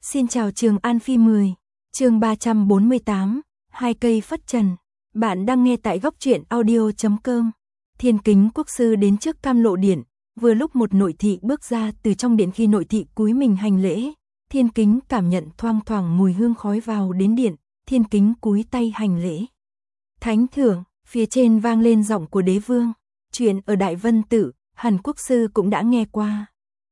Xin chào Trường An Phi 10, chương 348, hai cây phất trần. Bạn đang nghe tại góc truyện audio.com. Thiên Kính Quốc sư đến trước Cam Lộ Điện, vừa lúc một nội thị bước ra từ trong điện. Khi nội thị cúi mình hành lễ, Thiên Kính cảm nhận thoang thoảng mùi hương khói vào đến điện, Thiên Kính cúi tay hành lễ. Thánh thượng, phía trên vang lên giọng của đế vương, chuyện ở Đại Vân Tự, hẳn quốc sư cũng đã nghe qua.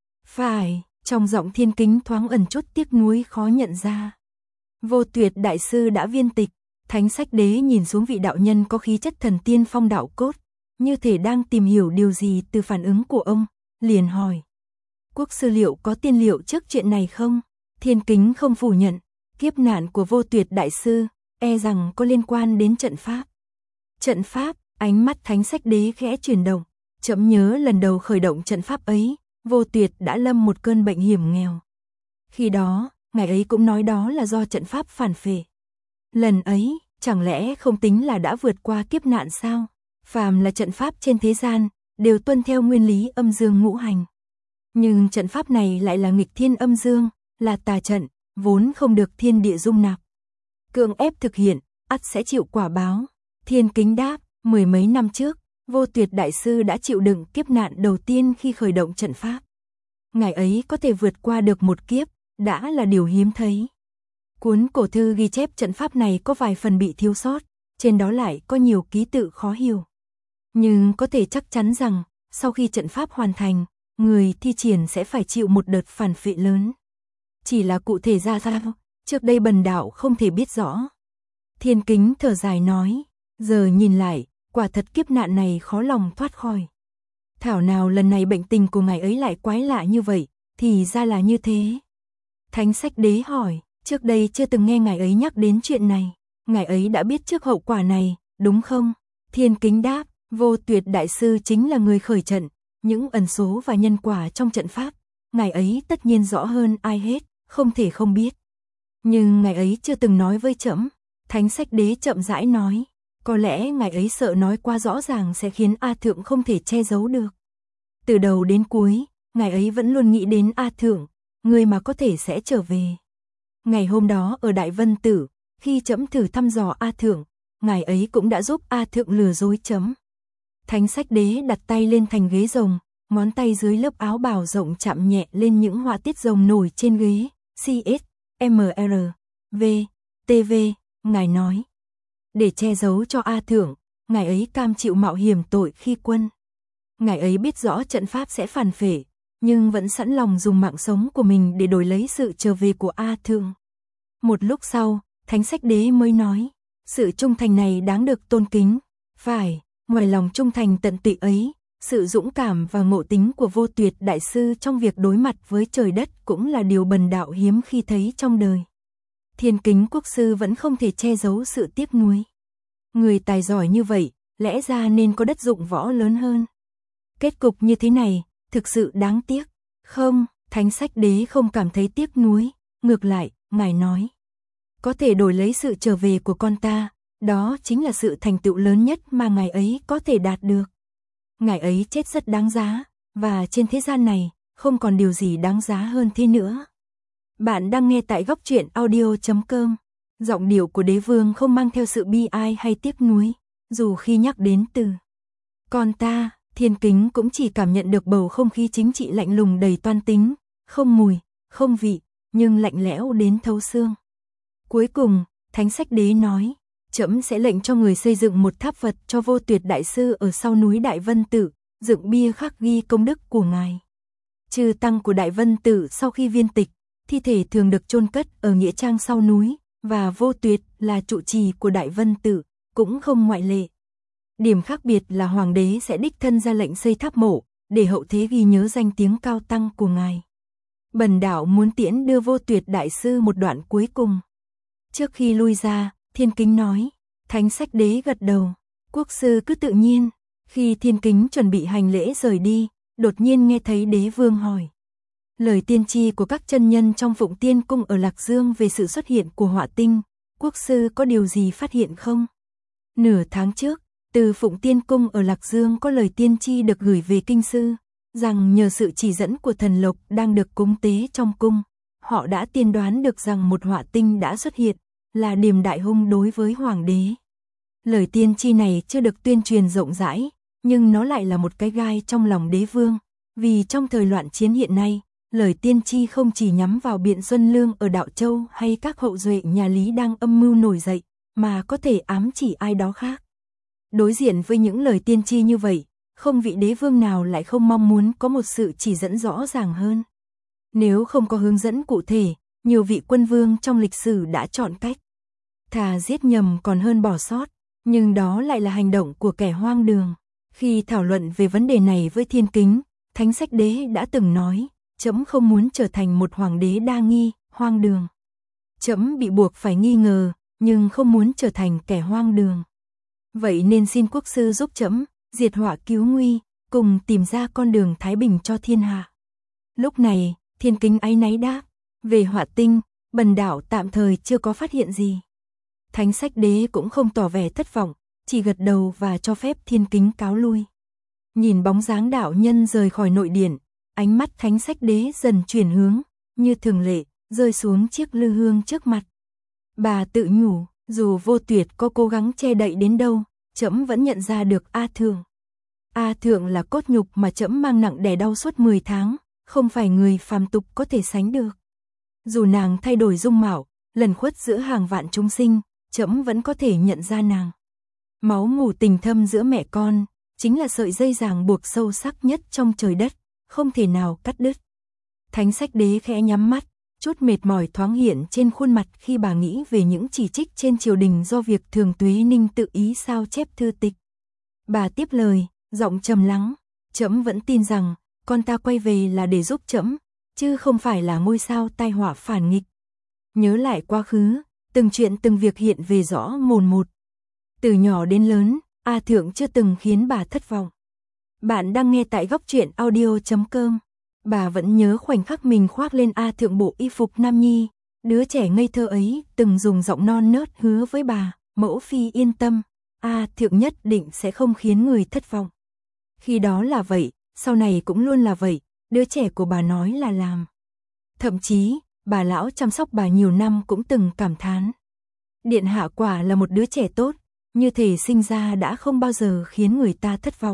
Phải. Trong giọng Thiên Kính thoáng ẩn chút tiếc nuối khó nhận ra. Vô Tuyệt đại sư đã viên tịch, Thánh Sách Đế nhìn xuống vị đạo nhân có khí chất thần tiên phong đạo cốt, như thể đang tìm hiểu điều gì từ phản ứng của ông, liền hỏi. Quốc sư liệu có tiên liệu trước chuyện này không? Thiên Kính không phủ nhận, kiếp nạn của Vô Tuyệt đại sư, e rằng có liên quan đến trận pháp. Trận pháp, ánh mắt Thánh Sách Đế khẽ chuyển động, chậm nhớ lần đầu khởi động trận pháp ấy. Vô Tuyệt đã lâm một cơn bệnh hiểm nghèo. Khi đó, ngài ấy cũng nói đó là do trận pháp phản phệ. Lần ấy, chẳng lẽ không tính là đã vượt qua kiếp nạn sao? Phàm là trận pháp trên thế gian, đều tuân theo nguyên lý âm dương ngũ hành. Nhưng trận pháp này lại là nghịch thiên âm dương, là tà trận, vốn không được thiên địa dung nạp. Cưỡng ép thực hiện, ắt sẽ chịu quả báo. Thiên Kính đáp, 10 mấy năm trước, Vô Tuyệt đại sư đã chịu đựng kiếp nạn đầu tiên khi khởi động trận pháp. Ngài ấy có thể vượt qua được một kiếp, đã là điều hiếm thấy. Cuốn cổ thư ghi chép trận pháp này có vài phần bị thiếu sót, trên đó lại có nhiều ký tự khó hiểu. Nhưng có thể chắc chắn rằng, sau khi trận pháp hoàn thành, người thi triển sẽ phải chịu một đợt phản phệ lớn. Chỉ là cụ thể ra sao, trước đây bần đạo không thể biết rõ. Thiên Kính thở dài nói, giờ nhìn lại, quả thật kiếp nạn này khó lòng thoát khỏi. Thảo nào lần này bệnh tình của ngài ấy lại quái lạ như vậy, thì ra là như thế. Thánh Sách Đế hỏi, trước đây chưa từng nghe ngài ấy nhắc đến chuyện này, ngài ấy đã biết trước hậu quả này, đúng không? Thiên Kính đáp, Vô Tuyệt đại sư chính là người khởi trận, những ẩn số và nhân quả trong trận pháp, ngài ấy tất nhiên rõ hơn ai hết, không thể không biết. Nhưng ngài ấy chưa từng nói với trẫm. Thánh Sách Đế chậm rãi nói. Có lẽ ngài ấy sợ nói qua rõ ràng sẽ khiến A Thượng không thể che giấu được. Từ đầu đến cuối, ngài ấy vẫn luôn nghĩ đến A Thượng, người mà có thể sẽ trở về. Ngày hôm đó ở Đại Vân Tử, khi trẫm thử thăm dò A Thượng, ngài ấy cũng đã giúp A Thượng lừa dối trẫm. Thánh Sách Đế đặt tay lên thành ghế rồng, ngón tay dưới lớp áo bào rộng chạm nhẹ lên những họa tiết rồng nổi trên ghế. CS, MR, V, TV, ngài nói. Để che giấu cho A Thượng, ngài ấy cam chịu mạo hiểm tội khi quân. Ngài ấy biết rõ trận pháp sẽ phản phệ, nhưng vẫn sẵn lòng dùng mạng sống của mình để đổi lấy sự trở về của A Thượng. Một lúc sau, Thánh Sách Đế mới nói, sự trung thành này đáng được tôn kính. Phải, ngoài lòng trung thành tận tụy ấy, sự dũng cảm và ngộ tính của Vô Tuyệt đại sư trong việc đối mặt với trời đất cũng là điều bần đạo hiếm khi thấy trong đời. Thiên Kính quốc sư vẫn không thể che giấu sự tiếc nuối. Người tài giỏi như vậy, lẽ ra nên có đất dụng võ lớn hơn. Kết cục như thế này, thực sự đáng tiếc. Không, Thánh Sách Đế không cảm thấy tiếc nuối, ngược lại, ngài nói. Có thể đổi lấy sự trở về của con ta, đó chính là sự thành tựu lớn nhất mà ngài ấy có thể đạt được. Ngài ấy chết rất đáng giá, và trên thế gian này, không còn điều gì đáng giá hơn thế nữa. Bạn đang nghe tại góc truyện audio.com. Giọng điệu của đế vương không mang theo sự bi ai hay tiếc nuối, dù khi nhắc đến từ con ta, Thiên Kính cũng chỉ cảm nhận được bầu không khí chính trị lạnh lùng đầy toan tính, không mùi, không vị, nhưng lạnh lẽo đến thấu xương. Cuối cùng, Thánh Sách Đế nói, trẫm sẽ lệnh cho người xây dựng một tháp Phật cho Vô Tuyệt đại sư ở sau núi Đại Vân Tự, dựng bia khắc ghi công đức của ngài. Chư tăng của Đại Vân Tự sau khi viên tịch, thi thể thường được chôn cất ở nghĩa trang sau núi, và Vô Tuyệt là trụ trì của Đại Vân Tự, cũng không ngoại lệ. Điểm khác biệt là hoàng đế sẽ đích thân ra lệnh xây tháp mộ, để hậu thế ghi nhớ danh tiếng cao tăng của ngài. Bần đạo muốn tiễn đưa Vô Tuyệt đại sư một đoạn cuối cùng. Trước khi lui ra, Thiên Kính nói, Thánh Sách Đế gật đầu, quốc sư cứ tự nhiên. Khi Thiên Kính chuẩn bị hành lễ rời đi, đột nhiên nghe thấy đế vương hỏi. Lời tiên tri của các chân nhân trong Phụng Tiên Cung ở Lạc Dương về sự xuất hiện của họa tinh, quốc sư có điều gì phát hiện không? Nửa tháng trước, từ Phụng Tiên Cung ở Lạc Dương có lời tiên tri được gửi về kinh sư, rằng nhờ sự chỉ dẫn của thần lộc đang được cúng tế trong cung, họ đã tiên đoán được rằng một họa tinh đã xuất hiện, là Điềm Đại Hung đối với hoàng đế. Lời tiên tri này chưa được tuyên truyền rộng rãi, nhưng nó lại là một cái gai trong lòng đế vương, vì trong thời loạn chiến hiện nay, lời tiên tri không chỉ nhắm vào Biện Xuân Lương ở Đạo Châu hay các hậu duệ nhà Lý đang âm mưu nổi dậy, mà có thể ám chỉ ai đó khác. Đối diện với những lời tiên tri như vậy, không vị đế vương nào lại không mong muốn có một sự chỉ dẫn rõ ràng hơn. Nếu không có hướng dẫn cụ thể, nhiều vị quân vương trong lịch sử đã chọn cách thà giết nhầm còn hơn bỏ sót, nhưng đó lại là hành động của kẻ hoang đường. Khi thảo luận về vấn đề này với Thiên Kính, Thánh Sách Đế đã từng nói, trẫm không muốn trở thành một hoàng đế đa nghi, hoang đường. Trẫm bị buộc phải nghi ngờ, nhưng không muốn trở thành kẻ hoang đường. Vậy nên xin quốc sư giúp trẫm diệt họa cứu nguy, cùng tìm ra con đường thái bình cho thiên hạ. Lúc này, Thiên Kính áy náy đáp, về họa tinh, bần đạo tạm thời chưa có phát hiện gì. Thánh Sách Đế cũng không tỏ vẻ thất vọng, chỉ gật đầu và cho phép Thiên Kính cáo lui. Nhìn bóng dáng đạo nhân rời khỏi nội điện, ánh mắt Thánh Sách Đế dần chuyển hướng, như thường lệ, rơi xuống chiếc lư hương trước mặt. Bà tự nhủ, dù Vô Tuyệt có cố gắng che đậy đến đâu, trẫm vẫn nhận ra được A Thượng. A Thượng là cốt nhục mà trẫm mang nặng đè đau suốt 10 tháng, không phải người phàm tục có thể sánh được. Dù nàng thay đổi dung mạo, lẩn khuất giữa hàng vạn chúng sinh, trẫm vẫn có thể nhận ra nàng. Máu mủ tình thâm giữa mẹ con, chính là sợi dây ràng buộc sâu sắc nhất trong trời đất, không thể nào cắt đứt. Thánh Sách Đế khẽ nhắm mắt, chút mệt mỏi thoáng hiện trên khuôn mặt khi bà nghĩ về những chỉ trích trên triều đình do việc Thường Tuế Ninh tự ý sao chép thư tịch. Bà tiếp lời, giọng trầm lắng, trẫm vẫn tin rằng, con ta quay về là để giúp trẫm, chứ không phải là ngôi sao tai họa phản nghịch. Nhớ lại quá khứ, từng chuyện từng việc hiện về rõ mồn một. Từ nhỏ đến lớn, A Thượng chưa từng khiến bà thất vọng. Bạn đang nghe tại Góc Truyện Audio.com. Bà vẫn nhớ khoảnh khắc mình khoác lên A Thượng bộ y phục nam nhi, đứa trẻ ngây thơ ấy từng dùng giọng non nớt hứa với bà, mẫu phi yên tâm, A Thượng nhất định sẽ không khiến người thất vọng. Khi đó là vậy, sau này cũng luôn là vậy, đứa trẻ của bà nói là làm. Thậm chí, bà lão chăm sóc bà nhiều năm cũng từng cảm thán. Điện hạ quả là một đứa trẻ tốt, như thể sinh ra đã không bao giờ khiến người ta thất vọng.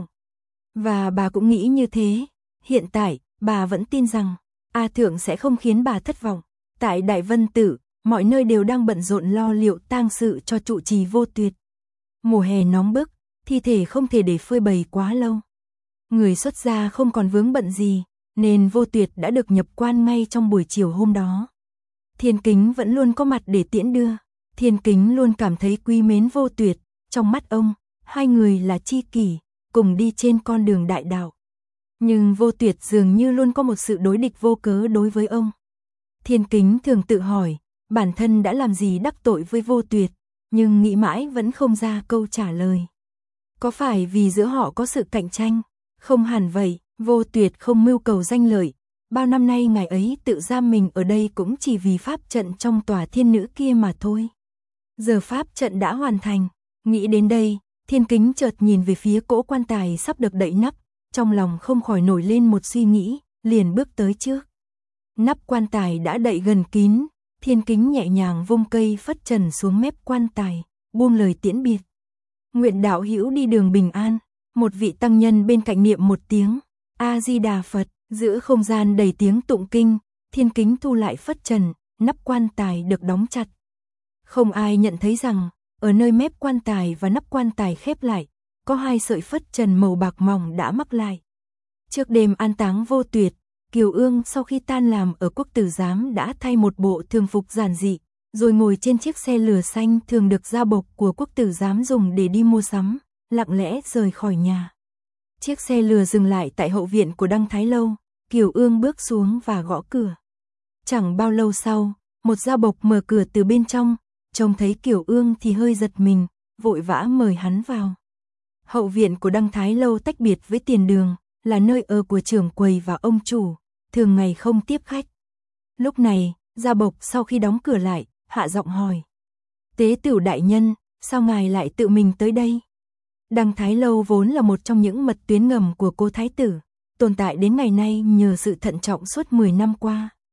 Và bà cũng nghĩ như thế, hiện tại, bà vẫn tin rằng, A Thượng sẽ không khiến bà thất vọng. Tại Đại Vân Tử, mọi nơi đều đang bận rộn lo liệu tang sự cho trụ trì Vô Tuyệt. Mùa hè nóng bức, thi thể không thể để phơi bày quá lâu. Người xuất gia không còn vướng bận gì, nên Vô Tuyệt đã được nhập quan ngay trong buổi chiều hôm đó. Thiên Kính vẫn luôn có mặt để tiễn đưa. Thiên Kính luôn cảm thấy quý mến Vô Tuyệt, trong mắt ông, hai người là tri kỷ, cùng đi trên con đường đại đạo. Nhưng Vô Tuyệt dường như luôn có một sự đối địch vô cớ đối với ông. Thiên Kính thường tự hỏi, bản thân đã làm gì đắc tội với Vô Tuyệt, nhưng nghĩ mãi vẫn không ra câu trả lời. Có phải vì giữa họ có sự cạnh tranh? Không hẳn vậy, Vô Tuyệt không mưu cầu danh lợi. Bao năm nay ngài ấy tự giam mình ở đây cũng chỉ vì pháp trận trong tòa thiên nữ kia mà thôi. Giờ pháp trận đã hoàn thành, nghĩ đến đây, Thiên Kính chợt nhìn về phía cỗ quan tài sắp được đậy nắp, trong lòng không khỏi nổi lên một suy nghĩ, liền bước tới trước. Nắp quan tài đã đậy gần kín, Thiên Kính nhẹ nhàng vung cây phất trần xuống mép quan tài, buông lời tiễn biệt. Nguyện đạo hữu đi đường bình an. Một vị tăng nhân bên cạnh niệm một tiếng A Di Đà Phật, giữa không gian đầy tiếng tụng kinh, Thiên Kính thu lại phất trần, nắp quan tài được đóng chặt. Không ai nhận thấy rằng, ở nơi mép quan tài và nắp quan tài khép lại, có hai sợi phất trần màu bạc mỏng đã mắc lại. Trước đêm an táng Vô Tuyệt, Kiều Ương sau khi tan làm ở Quốc Tử Giám đã thay một bộ thường phục giản dị, rồi ngồi trên chiếc xe lửa xanh thường được gia bộc của Quốc Tử Giám dùng để đi mua sắm, lặng lẽ rời khỏi nhà. Chiếc xe lừa dừng lại tại hậu viện của Đăng Thái Lâu, Kiều Ương bước xuống và gõ cửa. Chẳng bao lâu sau, một gia bộc mở cửa từ bên trong, trông thấy Kiều Ương thì hơi giật mình, vội vã mời hắn vào. Hậu viện của Đăng Thái Lâu tách biệt với tiền đường, là nơi ở của trưởng quầy và ông chủ, thường ngày không tiếp khách. Lúc này, gia bộc sau khi đóng cửa lại, hạ giọng hỏi. Tế tửu đại nhân, sao ngài lại tự mình tới đây? Đăng Thái Lâu vốn là một trong những mật tuyến ngầm của cô thái tử, tồn tại đến ngày nay nhờ sự thận trọng suốt 10 năm qua.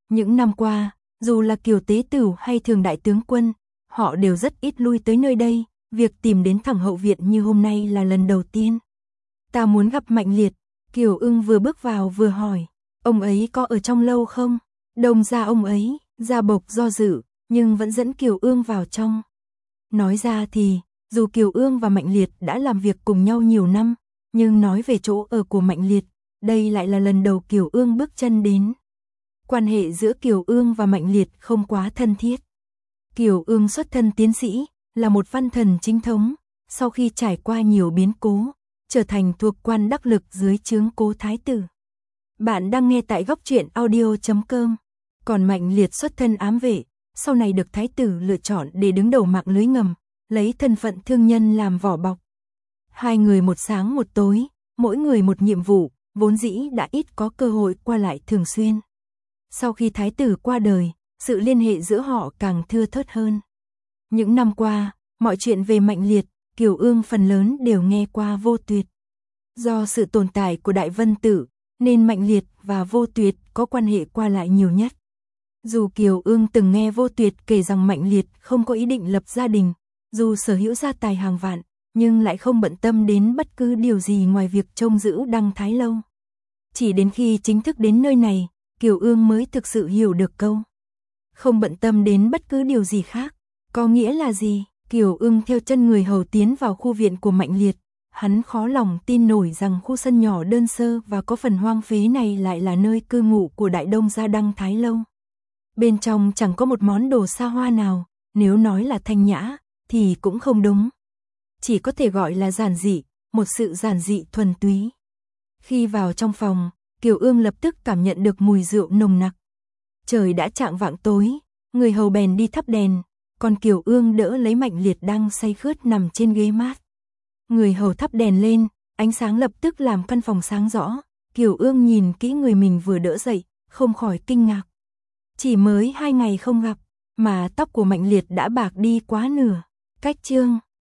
Những năm qua, dù là Kiều Tế Tửu hay Thường Đại Tướng Quân, họ đều rất ít lui tới nơi đây, việc tìm đến thẳng hậu viện như hôm nay là lần đầu tiên. Ta muốn gặp Mạnh Liệt, Kiều Ưng vừa bước vào vừa hỏi, ông ấy có ở trong lâu không? Đồng ra ông ấy, Gia Bộc do dự, nhưng vẫn dẫn Kiều Ương vào trong. Nói ra thì, dù Kiều Ương và Mạnh Liệt đã làm việc cùng nhau nhiều năm, nhưng nói về chỗ ở của Mạnh Liệt, đây lại là lần đầu Kiều Ương bước chân đến. Quan hệ giữa Kiều Ương và Mạnh Liệt không quá thân thiết. Kiều Ương xuất thân tiến sĩ, là một văn thần chính thống, sau khi trải qua nhiều biến cố, trở thành thuộc quan đắc lực dưới trướng Cố Thái tử. Bạn đang nghe tại góc truyện audio.com. Còn Mạnh Liệt xuất thân ám vệ, sau này được Thái tử lựa chọn để đứng đầu mạng lưới ngầm, lấy thân phận thương nhân làm vỏ bọc. Hai người một sáng một tối, mỗi người một nhiệm vụ, vốn dĩ đã ít có cơ hội qua lại thường xuyên. Sau khi Thái tử qua đời, sự liên hệ giữa họ càng thưa thớt hơn. Những năm qua, mọi chuyện về Mạnh Liệt, Kiều Ương phần lớn đều nghe qua Vô Tuyệt. Do sự tồn tại của Đại Vân Tử, nên Mạnh Liệt và Vô Tuyệt có quan hệ qua lại nhiều nhất. Dù Kiều Ương từng nghe Vô Tuyệt kể rằng Mạnh Liệt không có ý định lập gia đình, dù sở hữu gia tài hàng vạn, nhưng lại không bận tâm đến bất cứ điều gì ngoài việc trông giữ Đăng Thái Lâu. Chỉ đến khi chính thức đến nơi này, Kiều Ương mới thực sự hiểu được câu không bận tâm đến bất cứ điều gì khác có nghĩa là gì. Kiều Ương theo chân người hầu tiến vào khu viện của Mạnh Liệt, hắn khó lòng tin nổi rằng khu sân nhỏ đơn sơ và có phần hoang phế này lại là nơi cư ngụ của Đại Đông gia Đăng Thái Lâu. Bên trong chẳng có một món đồ xa hoa nào, nếu nói là thanh nhã thì cũng không đúng. Chỉ có thể gọi là giản dị, một sự giản dị thuần túy. Khi vào trong phòng, Kiều Ương lập tức cảm nhận được mùi rượu nồng nặc. Trời đã chạng vạng tối, người hầu bèn đi thắp đèn, còn Kiều Ương đỡ lấy Mạnh Liệt đang say khướt nằm trên ghế mát. Người hầu thắp đèn lên, ánh sáng lập tức làm căn phòng sáng rõ. Kiều Ương nhìn kỹ người mình vừa đỡ dậy, không khỏi kinh ngạc. Chỉ mới 2 ngày không gặp, mà tóc của Mạnh Liệt đã bạc đi quá nửa. Cách chương